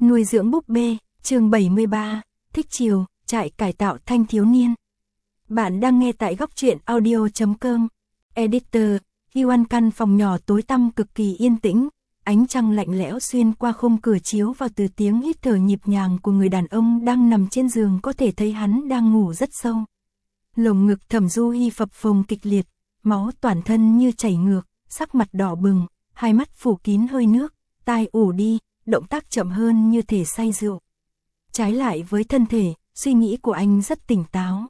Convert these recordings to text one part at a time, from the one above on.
Nuôi dưỡng búp bê, chương 73, thích chiều, trại cải tạo thanh thiếu niên. Bạn đang nghe tại góc truyện audio.com. Editor, Yuan. Căn phòng nhỏ tối tăm cực kỳ yên tĩnh, ánh trăng lạnh lẽo xuyên qua khung cửa chiếu vào từ tiếng hít thở nhịp nhàng của người đàn ông đang nằm trên giường, có thể thấy hắn đang ngủ rất sâu. Lồng ngực Thẩm Du Hi phập phồng kịch liệt, máu toàn thân như chảy ngược, sắc mặt đỏ bừng, hai mắt phủ kín hơi nước, tai ù đi, động tác chậm hơn như thể say rượu. Trái lại với thân thể, suy nghĩ của anh rất tỉnh táo.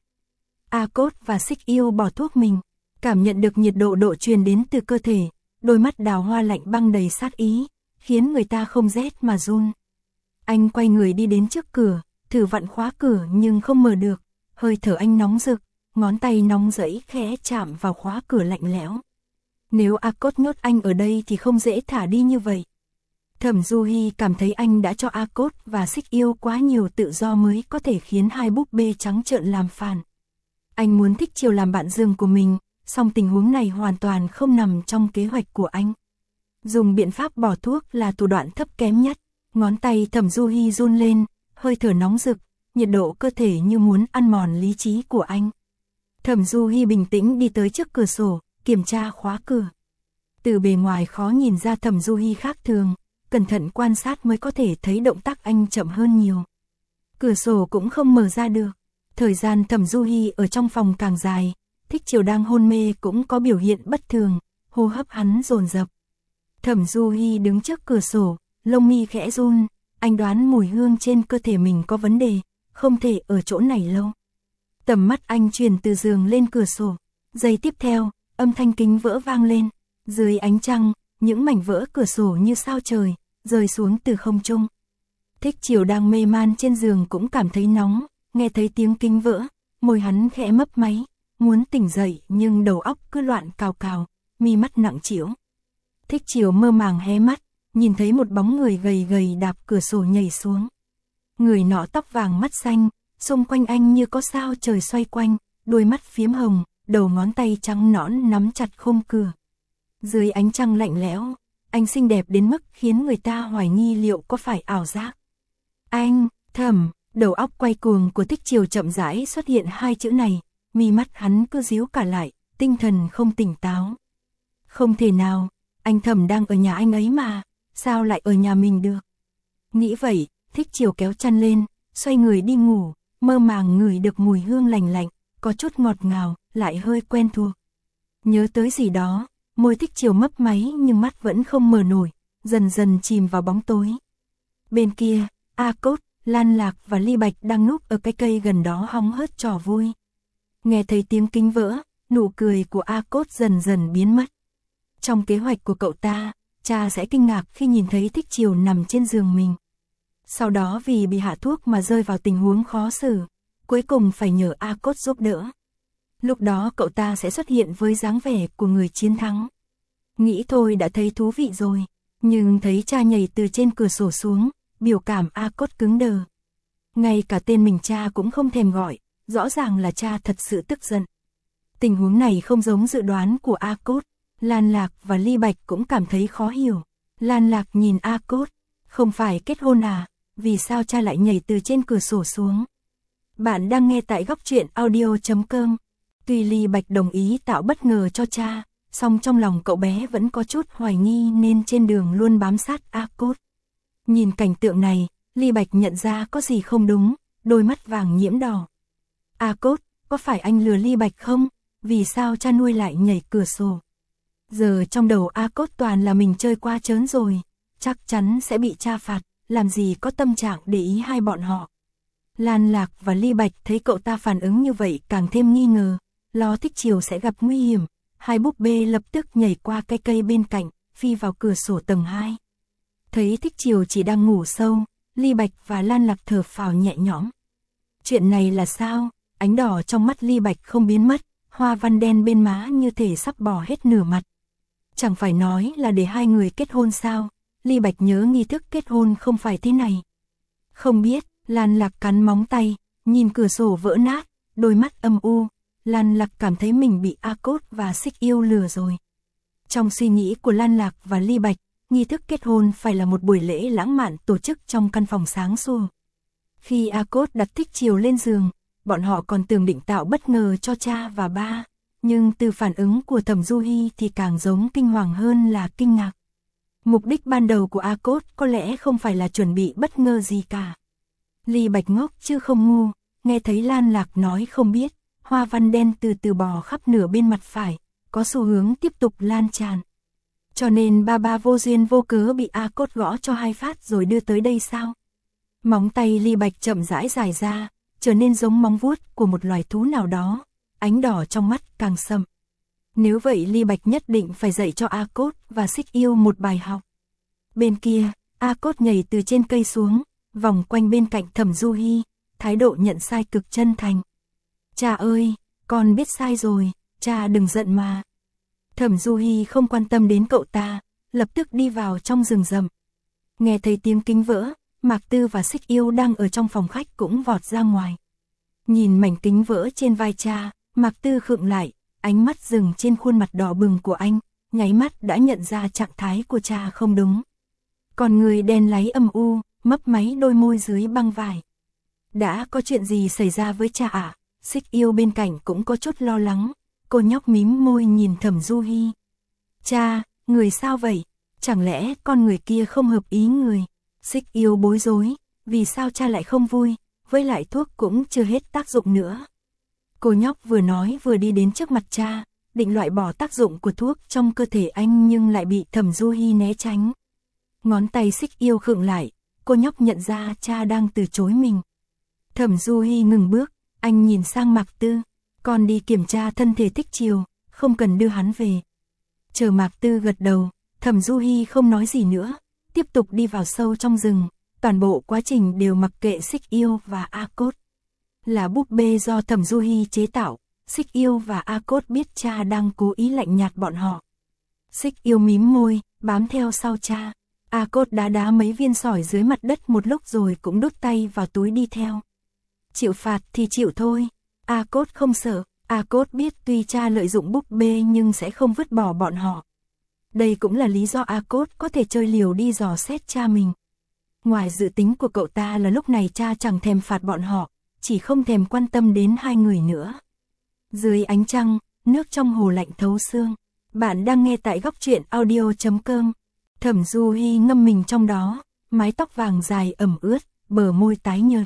A Cốt và Xích Yêu bỏ thuốc mình, cảm nhận được nhiệt độ truyền đến từ cơ thể, đôi mắt đào hoa lạnh băng đầy sát ý, khiến người ta không rét mà run. Anh quay người đi đến trước cửa, thử vặn khóa cửa nhưng không mở được, hơi thở anh nóng rực, ngón tay nóng rẫy khẽ chạm vào khóa cửa lạnh lẽo. Nếu A Cốt nhốt anh ở đây thì không dễ thả đi như vậy. Thẩm Du Hi cảm thấy anh đã cho A Cốt và Xích Yêu quá nhiều tự do mới có thể khiến hai búp bê trắng trợn làm phản. Anh muốn Thích Chiều làm bạn giường của mình, song tình huống này hoàn toàn không nằm trong kế hoạch của anh. Dùng biện pháp bỏ thuốc là thủ đoạn thấp kém nhất. Ngón tay Thẩm Du Hi run lên, hơi thở nóng rực, nhiệt độ cơ thể như muốn ăn mòn lý trí của anh. Thẩm Du Hi bình tĩnh đi tới trước cửa sổ, kiểm tra khóa cửa. Từ bề ngoài khó nhìn ra Thẩm Du Hi khác thường, cẩn thận quan sát mới có thể thấy động tác anh chậm hơn nhiều. Cửa sổ cũng không mở ra được. Thời gian Thẩm Du Hi ở trong phòng càng dài, Thích Chiều đang hôn mê cũng có biểu hiện bất thường, hô hấp hắn dồn dập. Thẩm Du Hi đứng trước cửa sổ, lông mi khẽ run, anh đoán mùi hương trên cơ thể mình có vấn đề, không thể ở chỗ này lâu. Tầm mắt anh chuyển từ giường lên cửa sổ, giây tiếp theo, âm thanh kính vỡ vang lên, dưới ánh trăng, những mảnh vỡ cửa sổ như sao trời, rơi xuống từ không trung. Thích Chiều đang mê man trên giường cũng cảm thấy nóng, nghe thấy tiếng kính vỡ, môi hắn khẽ mấp máy, muốn tỉnh dậy nhưng đầu óc cứ loạn cào cào, mi mắt nặng trĩu. Thích Chiều mơ màng hé mắt, nhìn thấy một bóng người gầy gầy đạp cửa sổ nhảy xuống. Người nọ tóc vàng mắt xanh, xung quanh anh như có sao trời xoay quanh, đôi mắt phiếm hồng, đầu ngón tay trắng nõn nắm chặt khung cửa. Dưới ánh trăng lạnh lẽo, anh xinh đẹp đến mức khiến người ta hoài nghi liệu có phải ảo giác. Anh, Thẩm, đầu óc quay cuồng của Thích Chiều chậm rãi xuất hiện hai chữ này, mi mắt hắn cứ díu cả lại, tinh thần không tỉnh táo. Không thể nào, anh Thẩm đang ở nhà anh ấy mà, sao lại ở nhà mình được? Nghĩ vậy, Thích Chiều kéo chăn lên, xoay người đi ngủ, mơ màng ngửi được mùi hương lành lạnh, có chút ngọt ngào, lại hơi quen thuộc. Nhớ tới gì đó, môi Thích Chiều mấp máy nhưng mắt vẫn không mở nổi, dần dần chìm vào bóng tối. Bên kia, A Cốt, Lan Lạc và Ly Bạch đang núp ở cái cây gần đó hóng hớt trò vui. Nghe thấy tiếng kính vỡ, nụ cười của A Cốt dần dần biến mất. Trong kế hoạch của cậu ta, cha sẽ kinh ngạc khi nhìn thấy Thích Chiều nằm trên giường mình. Sau đó vì bị hạ thuốc mà rơi vào tình huống khó xử, cuối cùng phải nhờ A Cốt giúp đỡ. Lúc đó cậu ta sẽ xuất hiện với dáng vẻ của người chiến thắng. Nghĩ thôi đã thấy thú vị rồi, nhưng thấy cha nhảy từ trên cửa sổ xuống, biểu cảm A Cốt cứng đờ. Ngay cả tên mình cha cũng không thèm gọi, rõ ràng là cha thật sự tức giận. Tình huống này không giống dự đoán của A Cốt, Lan Lạc và Ly Bạch cũng cảm thấy khó hiểu. Lan Lạc nhìn A Cốt, không phải kết hôn à, vì sao cha lại nhảy từ trên cửa sổ xuống? Bạn đang nghe tại góc truyện audio.com. Tuy Ly Bạch đồng ý tạo bất ngờ cho cha, song trong lòng cậu bé vẫn có chút hoài nghi nên trên đường luôn bám sát A Cốt. Nhìn cảnh tượng này, Ly Bạch nhận ra có gì không đúng, đôi mắt vàng nhiễm đỏ. A Cốt, có phải anh lừa Ly Bạch không? Vì sao cha nuôi lại nhảy cửa sổ? Giờ trong đầu A Cốt toàn là mình chơi qua trớn rồi, chắc chắn sẽ bị cha phạt, làm gì có tâm trạng để ý hai bọn họ. Lan Lạc và Ly Bạch thấy cậu ta phản ứng như vậy càng thêm nghi ngờ, lo Thích Chiều sẽ gặp nguy hiểm. Hai búp bê lập tức nhảy qua cái cây bên cạnh, phi vào cửa sổ tầng 2. Thấy Thích Chiều chỉ đang ngủ sâu, Ly Bạch và Lan Lạc thở phào nhẹ nhõm. Chuyện này là sao? Ánh đỏ trong mắt Ly Bạch không biến mất, hoa văn đen bên má như thể sắp bỏ hết nửa mặt. Chẳng phải nói là để hai người kết hôn sao? Ly Bạch nhớ nghi thức kết hôn không phải thế này. Không biết, Lan Lạc cắn móng tay, nhìn cửa sổ vỡ nát, đôi mắt âm u. Lan Lạc cảm thấy mình bị A Cốt và Xích Yêu lừa rồi. Trong suy nghĩ của Lan Lạc và Ly Bạch, nghi thức kết hôn phải là một buổi lễ lãng mạn tổ chức trong căn phòng sáng sủa. Khi A-Cốt đặt Thích Chiều lên giường, bọn họ còn tưởng định tạo bất ngờ cho cha và ba, nhưng từ phản ứng của Thẩm Du Hi thì càng giống kinh hoàng hơn là kinh ngạc. Mục đích ban đầu của A-Cốt có lẽ không phải là chuẩn bị bất ngờ gì cả. Ly Bạch ngốc chứ không ngu, nghe thấy Lan Lạc nói không biết, hoa văn đen từ từ bò khắp nửa bên mặt phải, có xu hướng tiếp tục lan tràn. Cho nên ba vô duyên vô cớ bị A-Cốt gõ cho 2 phát rồi đưa tới đây sao? Móng tay Ly Bạch chậm rãi dài ra, trở nên giống móng vuốt của một loài thú nào đó, ánh đỏ trong mắt càng sậm. Nếu vậy Ly Bạch nhất định phải dạy cho A-Cốt và Xích Yêu một bài học. Bên kia, A-Cốt nhảy từ trên cây xuống, vòng quanh bên cạnh Thẩm Du Hi, thái độ nhận sai cực chân thành. Cha ơi, con biết sai rồi, cha đừng giận mà. Thẩm Du Hi không quan tâm đến cậu ta, lập tức đi vào trong rừng rậm. Nghe thấy tiếng kính vỡ, Mạc Tư và Xích Yêu đang ở trong phòng khách cũng vọt ra ngoài. Nhìn mảnh kính vỡ trên vai cha, Mạc Tư khựng lại, ánh mắt dừng trên khuôn mặt đỏ bừng của anh, nháy mắt đã nhận ra trạng thái của cha không đúng. Còn người đen láy âm u, mấp máy đôi môi dưới băng vải. Đã có chuyện gì xảy ra với cha ạ? Xích Yêu bên cạnh cũng có chút lo lắng, cô nhóc mím môi nhìn Thẩm Du Hi. Cha, người sao vậy? Chẳng lẽ con người kia không hợp ý người? Xích Yêu bối rối, vì sao cha lại không vui, với lại thuốc cũng chưa hết tác dụng nữa. Cô nhóc vừa nói vừa đi đến trước mặt cha, định loại bỏ tác dụng của thuốc trong cơ thể anh nhưng lại bị Thẩm Du Hi né tránh. Ngón tay Xích Yêu khựng lại, cô nhóc nhận ra cha đang từ chối mình. Thẩm Du Hi ngừng bước, anh nhìn sang Mạc Tư, con đi kiểm tra thân thể Thích Chiều, không cần đưa hắn về. Chờ Mạc Tư gật đầu, Thẩm Du Hi không nói gì nữa, tiếp tục đi vào sâu trong rừng, toàn bộ quá trình đều mặc kệ Xích Yêu và A-Cốt. Là búp bê do Thẩm Du Hi chế tạo, Xích Yêu và A-Cốt biết cha đang cố ý lạnh nhạt bọn họ. Xích Yêu mím môi, bám theo sau cha. A-Cốt đá mấy viên sỏi dưới mặt đất một lúc rồi cũng đút tay vào túi đi theo. Chịu phạt thì chịu thôi. A-Cốt không sợ, A-Cốt biết tuy cha lợi dụng búp bê nhưng sẽ không vứt bỏ bọn họ. Đây cũng là lý do A-Cốt có thể chơi liều đi dò xét cha mình. Ngoài dự tính của cậu ta là lúc này cha chẳng thèm phạt bọn họ, chỉ không thèm quan tâm đến 2 người nữa. Dưới ánh trăng, nước trong hồ lạnh thấu xương. Bạn đang nghe tại góc truyện audio.com. Thẩm Du Hi ngâm mình trong đó, mái tóc vàng dài ẩm ướt, bờ môi tái nhợt.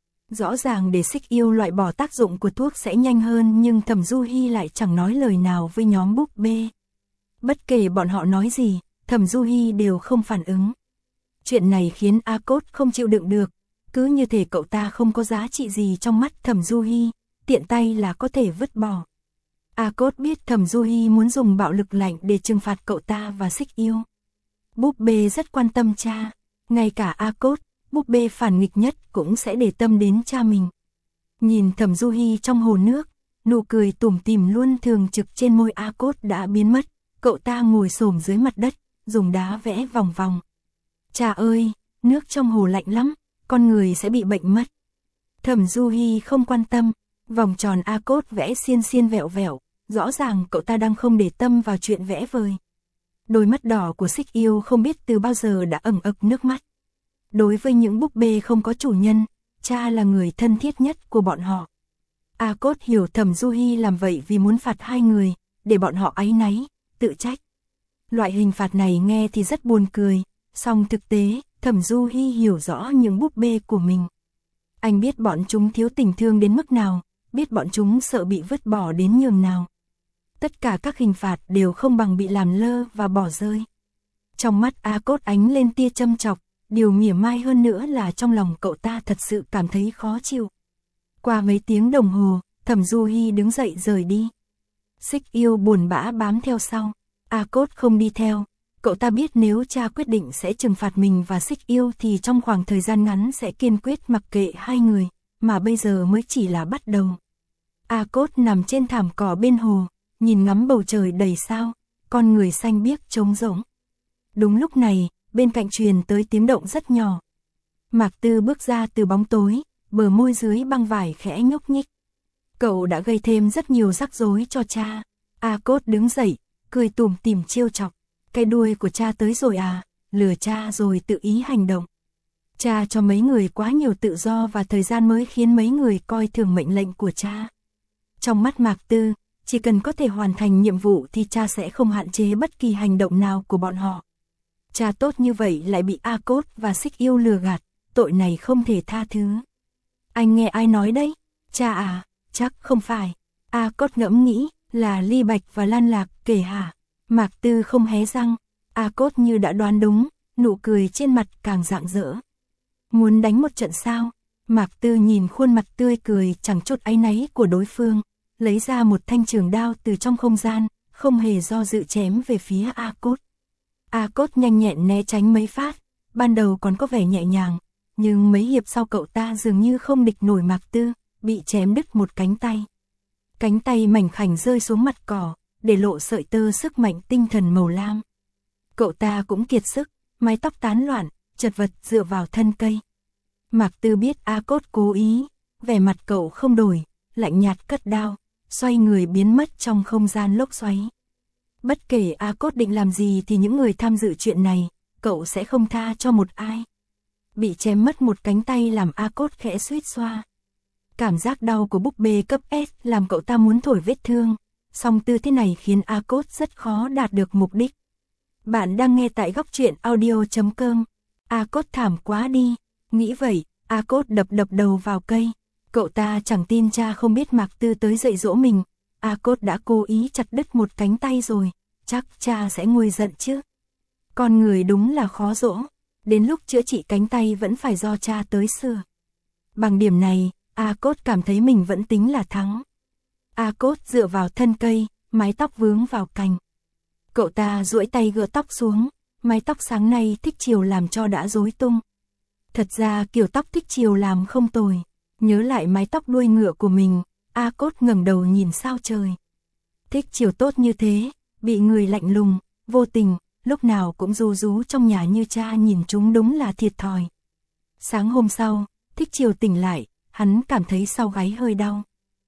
Rõ ràng để Xích Yêu loại bỏ tác dụng của thuốc sẽ nhanh hơn nhưng Thẩm Du Hi lại chẳng nói lời nào với nhóm búp bê. Bất kể bọn họ nói gì, Thẩm Du Hi đều không phản ứng. Chuyện này khiến A-Cốt không chịu đựng được, cứ như thể cậu ta không có giá trị gì trong mắt Thẩm Du Hi, tiện tay là có thể vứt bỏ. A-Cốt biết Thẩm Du Hi muốn dùng bạo lực lạnh để trừng phạt cậu ta và Xích Yêu. Búp bê rất quan tâm cha, ngay cả A-Cốt, búp bê phản nghịch nhất cũng sẽ để tâm đến cha mình. Nhìn Thẩm Du Hi trong hồ nước, nụ cười tủm tỉm luôn thường trực trên môi A-Cốt đã biến mất, cậu ta ngồi xổm dưới mặt đất, dùng đá vẽ vòng vòng. Cha ơi, nước trong hồ lạnh lắm, con người sẽ bị bệnh mất. Thẩm Du Hi không quan tâm, vòng tròn A-Cốt vẽ xiên xiên vẹo vẹo, rõ ràng cậu ta đang không để tâm vào chuyện vẽ vời. Đôi mắt đỏ của Xích Yêu không biết từ bao giờ đã ẩn ực nước mắt. Đối với những búp bê không có chủ nhân, cha là người thân thiết nhất của bọn họ. A-Cốt hiểu Thẩm Du Hi làm vậy vì muốn phạt 2 người, để bọn họ áy náy, tự trách. Loại hình phạt này nghe thì rất buồn cười, song thực tế, Thẩm Du Hi hiểu rõ những búp bê của mình. Anh biết bọn chúng thiếu tình thương đến mức nào, biết bọn chúng sợ bị vứt bỏ đến nhường nào. Tất cả các hình phạt đều không bằng bị làm lơ và bỏ rơi. Trong mắt A-Cốt ánh lên tia châm chọc, điều mỉa mai hơn nữa là trong lòng cậu ta thật sự cảm thấy khó chịu. Qua mấy tiếng đồng hồ, Thẩm Du Hi đứng dậy rời đi. Xích Yêu buồn bã bám theo sau, A-Cốt không đi theo. Cậu ta biết nếu cha quyết định sẽ trừng phạt mình và Xích Yêu thì trong khoảng thời gian ngắn sẽ kiên quyết mặc kệ 2 người, mà bây giờ mới chỉ là bắt đầu. A-Cốt nằm trên thảm cỏ bên hồ, nhìn ngắm bầu trời đầy sao, con người xanh biếc trống rỗng. Đúng lúc này, bên cạnh truyền tới tiếng động rất nhỏ. Mạc Tư bước ra từ bóng tối, bờ môi dưới băng vải khẽ nhúc nhích. Cậu đã gây thêm rất nhiều rắc rối cho cha. A-Cốt đứng dậy, cười tủm tỉm trêu chọc. Cái đuôi của cha tới rồi à, lừa cha rồi tự ý hành động. Cha cho mấy người quá nhiều tự do và thời gian mới khiến mấy người coi thường mệnh lệnh của cha. Trong mắt Mạc Tư, chỉ cần có thể hoàn thành nhiệm vụ thì cha sẽ không hạn chế bất kỳ hành động nào của bọn họ. Cha tốt như vậy lại bị A Cốt và Xích Yêu lừa gạt, tội này không thể tha thứ. Anh nghe ai nói đấy? Cha à, chắc không phải. A Cốt ngẫm nghĩ, là Ly Bạch và Lan Lạc kể hả? Mạc Tư không hé răng, A Cốt như đã đoán đúng, nụ cười trên mặt càng rạng rỡ. Muốn đánh một trận sao? Mạc Tư nhìn khuôn mặt tươi cười chẳng chút áy náy của đối phương, lấy ra một thanh trường đao từ trong không gian, không hề do dự chém về phía A Cốt. A Cốt nhanh nhẹn né tránh mấy phát, ban đầu còn có vẻ nhẹ nhàng, nhưng mấy hiệp sau cậu ta dường như không địch nổi Mạc Tư, bị chém đứt một cánh tay. Cánh tay mảnh khảnh rơi xuống mặt cỏ, để lộ sợi tơ sức mạnh tinh thần màu lam. Cậu ta cũng kiệt sức, mái tóc tán loạn, chật vật dựa vào thân cây. Mạc Tư biết A Cốt cố ý, vẻ mặt cậu không đổi, lạnh nhạt cất đao, xoay người biến mất trong không gian lốc xoáy. Bất kể A Cốt định làm gì thì những người tham dự chuyện này, cậu sẽ không tha cho một ai. Bị chém mất một cánh tay làm A Cốt khẽ suýt xoa. Cảm giác đau của búp bê cấp S làm cậu ta muốn thổi vết thương, song tư thế này khiến A Cốt rất khó đạt được mục đích. Bạn đang nghe tại góc truyện audio.com. A Cốt thảm quá đi, nghĩ vậy, A Cốt đập đầu vào cây. Cậu ta chẳng tin cha không biết Mạc Tư tới dạy dỗ mình. A Cốt đã cố ý chặt đứt một cánh tay rồi, chắc cha sẽ nguôi giận chứ. Con người đúng là khó dỗ, đến lúc chữa trị cánh tay vẫn phải do cha tới sửa. Bằng điểm này, A Cốt cảm thấy mình vẫn tính là thắng. A Cốt dựa vào thân cây, mái tóc vướng vào cành. Cậu ta duỗi tay gỡ tóc xuống, mái tóc sáng nay Thích Chiều làm cho đã rối tung. Thật ra kiểu tóc Thích Chiều làm không tồi. Nhớ lại mái tóc đuôi ngựa của mình, A Cốt ngẩng đầu nhìn sao trời. Thích Chiều tốt như thế, bị người lạnh lùng, vô tình, lúc nào cũng ru rú trong nhà như cha nhìn chúng đúng là thiệt thòi. Sáng hôm sau, Thích Chiều tỉnh lại, hắn cảm thấy sau gáy hơi đau.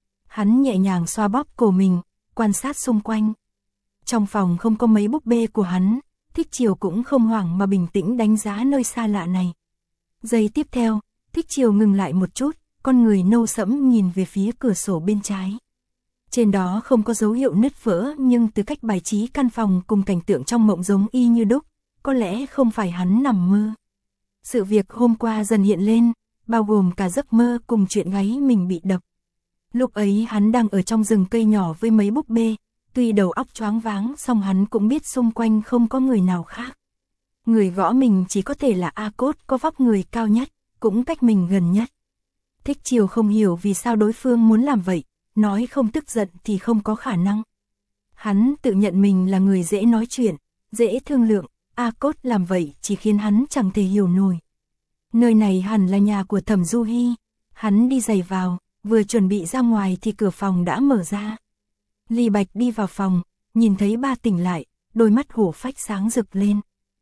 Hắn nhẹ nhàng xoa bóp cổ mình, quan sát xung quanh. Trong phòng không có mấy búp bê của hắn, Thích Chiều cũng không hoảng mà bình tĩnh đánh giá nơi xa lạ này. Giây tiếp theo, Thích Chiều ngừng lại một chút, con người nâu sẫm nhìn về phía cửa sổ bên trái. Trên đó không có dấu hiệu nứt vỡ nhưng từ cách bài trí căn phòng cùng cảnh tượng trong mộng giống y như đúc, có lẽ không phải hắn nằm mơ. Sự việc hôm qua dần hiện lên, bao gồm cả giấc mơ cùng chuyện gáy mình bị đập. Lúc ấy hắn đang ở trong rừng cây nhỏ với mấy búp bê, tuy đầu óc choáng váng song hắn cũng biết xung quanh không có người nào khác. Người gõ mình chỉ có thể là A Cốt có vóc người cao nhất, cũng cách mình gần nhất. Thích Chiều không hiểu vì sao đối phương muốn làm vậy, nói không tức giận thì không có khả năng. Hắn tự nhận mình là người dễ nói chuyện, dễ thương lượng, A Cốt làm vậy chỉ khiến hắn chẳng thể hiểu nổi. Nơi này hẳn là nhà của Thẩm Du Hi, hắn đi giày vào, vừa chuẩn bị ra ngoài thì cửa phòng đã mở ra. Ly Bạch đi vào phòng, nhìn thấy ba tỉnh lại, đôi mắt hổ phách sáng rực lên.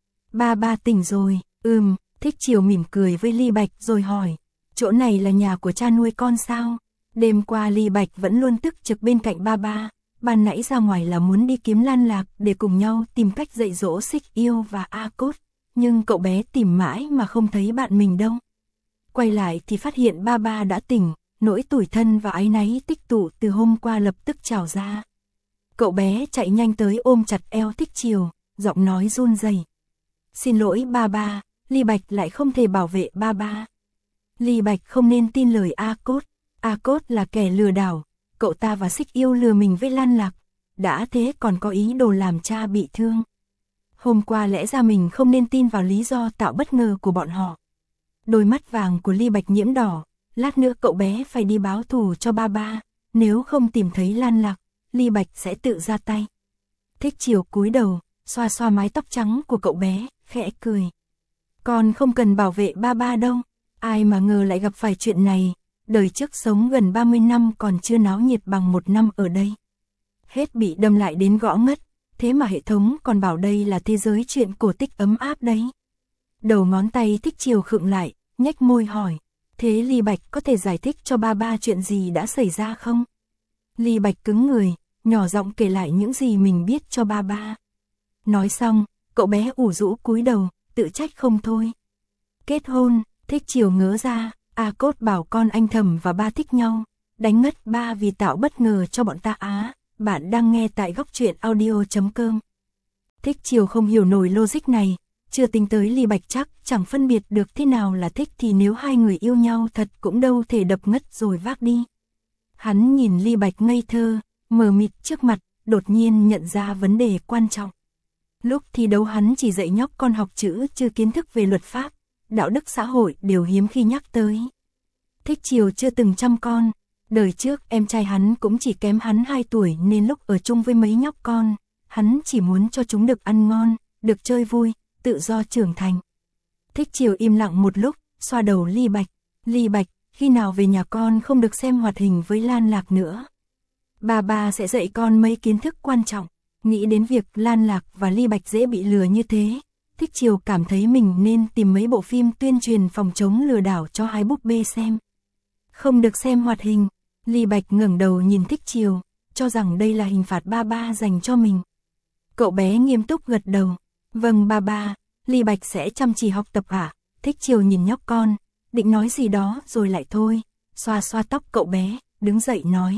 Ba tỉnh rồi, Thích Chiều mỉm cười với Ly Bạch rồi hỏi, chỗ này là nhà của cha nuôi con sao? Đêm qua Ly Bạch vẫn luôn tức trực bên cạnh ba, ban nãy ra ngoài là muốn đi kiếm Lan Lạc để cùng nhau tìm cách dạy dỗ Xích Yêu và A Cốt, nhưng cậu bé tìm mãi mà không thấy bạn mình đâu. Quay lại thì phát hiện ba đã tỉnh, nỗi tủi thân và áy náy tích tụ từ hôm qua lập tức trào ra. Cậu bé chạy nhanh tới ôm chặt eo Thích Chiều, giọng nói run rẩy. Xin lỗi ba, Ly Bạch lại không thể bảo vệ ba. Ly Bạch không nên tin lời A Cốt là kẻ lừa đảo, cậu ta và Xích Yêu lừa mình với Lan Lạc, đã thế còn có ý đồ làm cha bị thương. Hôm qua lẽ ra mình không nên tin vào lý do tạo bất ngờ của bọn họ. Đôi mắt vàng của Ly Bạch nhiễm đỏ, lát nữa cậu bé phải đi báo thù cho ba, nếu không tìm thấy Lan Lạc, Ly Bạch sẽ tự ra tay. Thích Chiều cúi đầu, xoa xoa mái tóc trắng của cậu bé, khẽ cười. Con không cần bảo vệ ba đâu, ai mà ngờ lại gặp phải chuyện này, đời trước sống gần 30 năm còn chưa náo nhiệt bằng 1 năm ở đây. Hết bị đâm lại đến gõ ngất, thế mà hệ thống còn bảo đây là thế giới chuyện cổ tích ấm áp đấy. Đầu ngón tay Thích Chiều khựng lại, nhếch môi hỏi, thế Ly Bạch có thể giải thích cho ba chuyện gì đã xảy ra không? Ly Bạch cứng người, nhỏ giọng kể lại những gì mình biết cho ba. Nói xong, cậu bé ủ rũ cúi đầu, tự trách không thôi. Kết hôn, Thích Chiều ngớ ra, A Cốt bảo con anh Thẩm và ba thích nhau, đánh ngất ba vì tạo bất ngờ cho bọn ta á. Bạn đang nghe tại góc truyện audio.com. Thích Chiều không hiểu nổi logic này, chưa tính tới Ly Bạch chắc chẳng phân biệt được thế nào là thích, thì nếu hai người yêu nhau thật cũng đâu thể đập ngất rồi vác đi. Hắn nhìn Ly Bạch ngây thơ, mờ mịt trước mặt, đột nhiên nhận ra vấn đề quan trọng. Lúc thi đấu hắn chỉ dạy nhóc con học chữ, chưa kiến thức về luật pháp, đạo đức xã hội đều hiếm khi nhắc tới. Thích Chiều chưa từng chăm con, đời trước em trai hắn cũng chỉ kém hắn 2 tuổi, nên lúc ở chung với mấy nhóc con, hắn chỉ muốn cho chúng được ăn ngon, được chơi vui, tự do trưởng thành. Thích Chiều im lặng một lúc, xoa đầu Ly Bạch. Ly Bạch, khi nào về nhà con không được xem hoạt hình với Lan Lạc nữa. Bà sẽ dạy con mấy kiến thức quan trọng. Nghĩ đến việc Lan Lạc và Ly Bạch dễ bị lừa như thế, Thích Chiều cảm thấy mình nên tìm mấy bộ phim tuyên truyền phòng chống lừa đảo cho hai búp bê xem. Không được xem hoạt hình. Ly Bạch ngẩng đầu nhìn Thích Chiều, cho rằng đây là hình phạt ba dành cho mình. Cậu bé nghiêm túc gật đầu. Vâng ba, Ly Bạch sẽ chăm chỉ học tập hả? Thích Chiều nhìn nhóc con, định nói gì đó rồi lại thôi, xoa xoa tóc cậu bé, đứng dậy nói.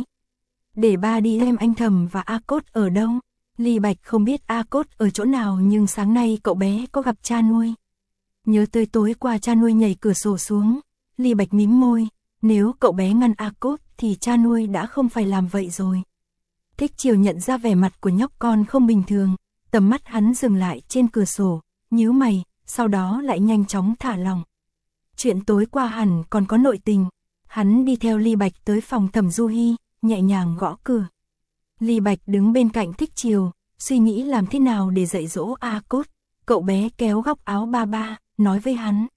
Để ba đi xem anh Thẩm và A Cốt ở đâu. Ly Bạch không biết A Cốt ở chỗ nào, nhưng sáng nay cậu bé có gặp cha nuôi. Nhớ tới tối qua cha nuôi nhảy cửa sổ xuống, Ly Bạch mím môi, nếu cậu bé ngăn A Cốt thì cha nuôi đã không phải làm vậy rồi. Thích Chiều nhận ra vẻ mặt của nhóc con không bình thường, tầm mắt hắn dừng lại trên cửa sổ, nhíu mày, sau đó lại nhanh chóng thả lỏng. Chuyện tối qua hẳn còn có nội tình. Hắn đi theo Ly Bạch tới phòng Thẩm Du Hi, nhẹ nhàng gõ cửa. Ly Bạch đứng bên cạnh Thích Chiều, suy nghĩ làm thế nào để dạy dỗ A Cốt. Cậu bé kéo góc áo ba, nói với hắn.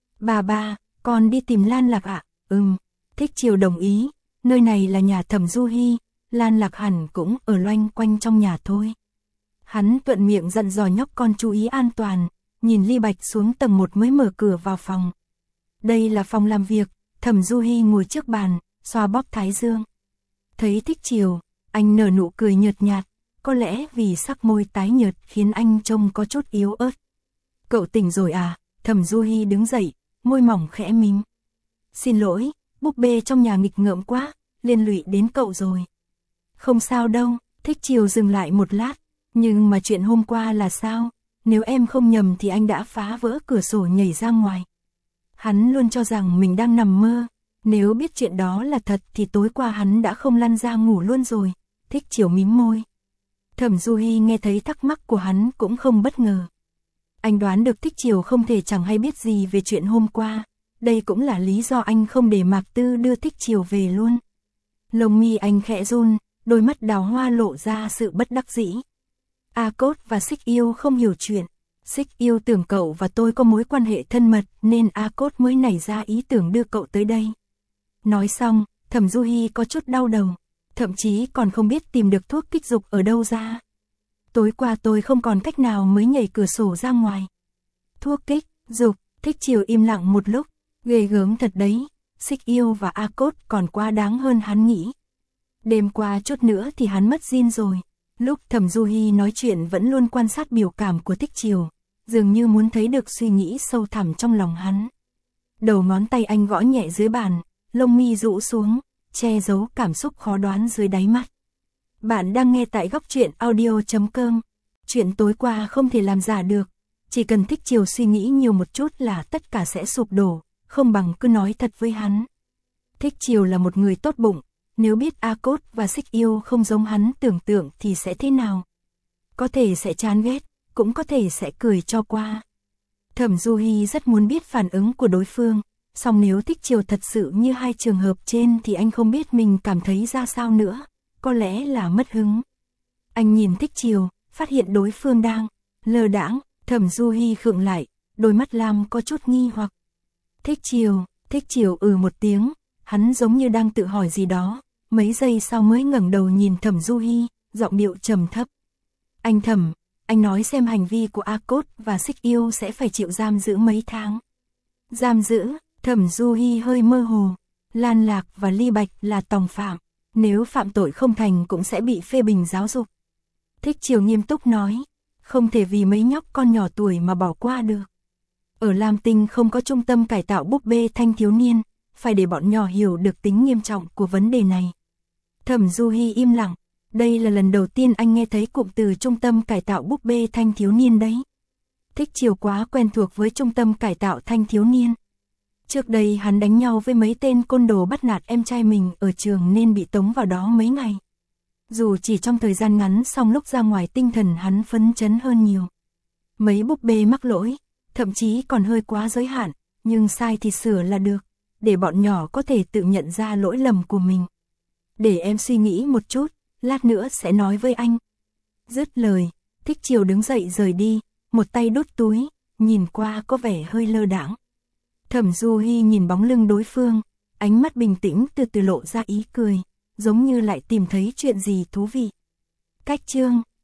Ba, con đi tìm Lan Lạc ạ? Thích Chiều đồng ý, nơi này là nhà Thẩm Du Hi, Lan Lạc hẳn cũng ở loanh quanh trong nhà thôi. Hắn thuận miệng dặn dò nhóc con chú ý an toàn, nhìn Ly Bạch xuống tầng 1 mới mở cửa vào phòng. Đây là phòng làm việc, Thẩm Du Hi ngồi trước bàn, xoa bóp thái dương. Thấy Thích Chiều, anh nở nụ cười nhợt nhạt, có lẽ vì sắc môi tái nhợt khiến anh trông có chút yếu ớt. Cậu tỉnh rồi à? Thẩm Du Hi đứng dậy, môi mỏng khẽ mím. Xin lỗi, búp bê trong nhà nghịch ngợm quá, liên lụy đến cậu rồi. Không sao đâu. Thích Chiều dừng lại một lát, nhưng mà chuyện hôm qua là sao? Nếu em không nhầm thì anh đã phá vỡ cửa sổ nhảy ra ngoài. Hắn luôn cho rằng mình đang nằm mơ, nếu biết chuyện đó là thật thì tối qua hắn đã không lăn ra ngủ luôn rồi. Thích Chiều mím môi. Thẩm Du Hi nghe thấy thắc mắc của hắn cũng không bất ngờ. Anh đoán được Thích Chiều không thể chẳng hay biết gì về chuyện hôm qua, đây cũng là lý do anh không để Mạc Tư đưa Thích Chiều về luôn. Lông mi anh khẽ run, đôi mắt đào hoa lộ ra sự bất đắc dĩ. A Cốt và Xích Yêu không hiểu chuyện. Xích Yêu tưởng cậu và tôi có mối quan hệ thân mật nên A Cốt mới nảy ra ý tưởng đưa cậu tới đây. Nói xong, Thẩm Du Hi có chút đau đầu, thậm chí còn không biết tìm được thuốc kích dục ở đâu ra. Tối qua tôi không còn cách nào mới nhảy cửa sổ ra ngoài. Thuốc kích dục? Thích Chiều im lặng một lúc, ghê gớm thật đấy, Xích Yêu và A Cốt còn quá đáng hơn hắn nghĩ. Đêm qua chút nữa thì hắn mất zin rồi. Lúc Thẩm Du Hi nói chuyện vẫn luôn quan sát biểu cảm của Thích Chiều, dường như muốn thấy được suy nghĩ sâu thẳm trong lòng hắn. Đầu ngón tay anh gõ nhẹ dưới bàn, lông mi rũ xuống, che giấu cảm xúc khó đoán dưới đáy mắt. Bạn đang nghe tại góc truyện audio.com. Chuyện tối qua không thể làm giả được, chỉ cần Thích Chiều suy nghĩ nhiều một chút là tất cả sẽ sụp đổ, không bằng cứ nói thật với hắn. Thích Chiều là một người tốt bụng, nếu biết A Cốt và Xích Yêu không giống hắn tưởng tượng thì sẽ thế nào? Có thể sẽ chán ghét, cũng có thể sẽ cười cho qua. Thẩm Du Hi rất muốn biết phản ứng của đối phương, song nếu Thích Chiều thật sự như hai trường hợp trên thì anh không biết mình cảm thấy ra sao nữa, có lẽ là mất hứng. Anh nhìn Thích Chiều, phát hiện đối phương đang lơ đãng. Thẩm Du Hi khựng lại, đôi mắt lam có chút nghi hoặc. Thích Chiều một tiếng, hắn giống như đang tự hỏi gì đó, mấy giây sau mới ngẩng đầu nhìn Thẩm Du Hi, giọng điệu trầm thấp. Anh Thẩm, anh nói xem hành vi của A Cốt và Xích Yêu sẽ phải chịu giam giữ mấy tháng. Giam giữ? Thẩm Du Hi hơi mơ hồ. Lan Lạc và Ly Bạch là tòng phạm, nếu phạm tội không thành cũng sẽ bị phê bình giáo dục. Thích Chiều nghiêm túc nói, không thể vì mấy nhóc con nhỏ tuổi mà bỏ qua được. Ở Lam Tinh không có trung tâm cải tạo búp bê thanh thiếu niên, phải để bọn nhỏ hiểu được tính nghiêm trọng của vấn đề này. Thẩm Du Hi im lặng, đây là lần đầu tiên anh nghe thấy cụm từ trung tâm cải tạo búp bê thanh thiếu niên đấy. Thích Chiều quá quen thuộc với trung tâm cải tạo thanh thiếu niên. Trước đây hắn đánh nhau với mấy tên côn đồ bắt nạt em trai mình ở trường nên bị tống vào đó mấy ngày. Dù chỉ trong thời gian ngắn, song lúc ra ngoài tinh thần hắn phấn chấn hơn nhiều. Mấy búp bê mắc lỗi, thậm chí còn hơi quá giới hạn, nhưng sai thì sửa là được, để bọn nhỏ có thể tự nhận ra lỗi lầm của mình. Để em suy nghĩ một chút, lát nữa sẽ nói với anh. Dứt lời, Thích Chiều đứng dậy rời đi, một tay đút túi, nhìn qua có vẻ hơi lơ đãng. Thẩm Du Hi nhìn bóng lưng đối phương, ánh mắt bình tĩnh từ từ lộ ra ý cười, giống như lại tìm thấy chuyện gì thú vị. Cách chương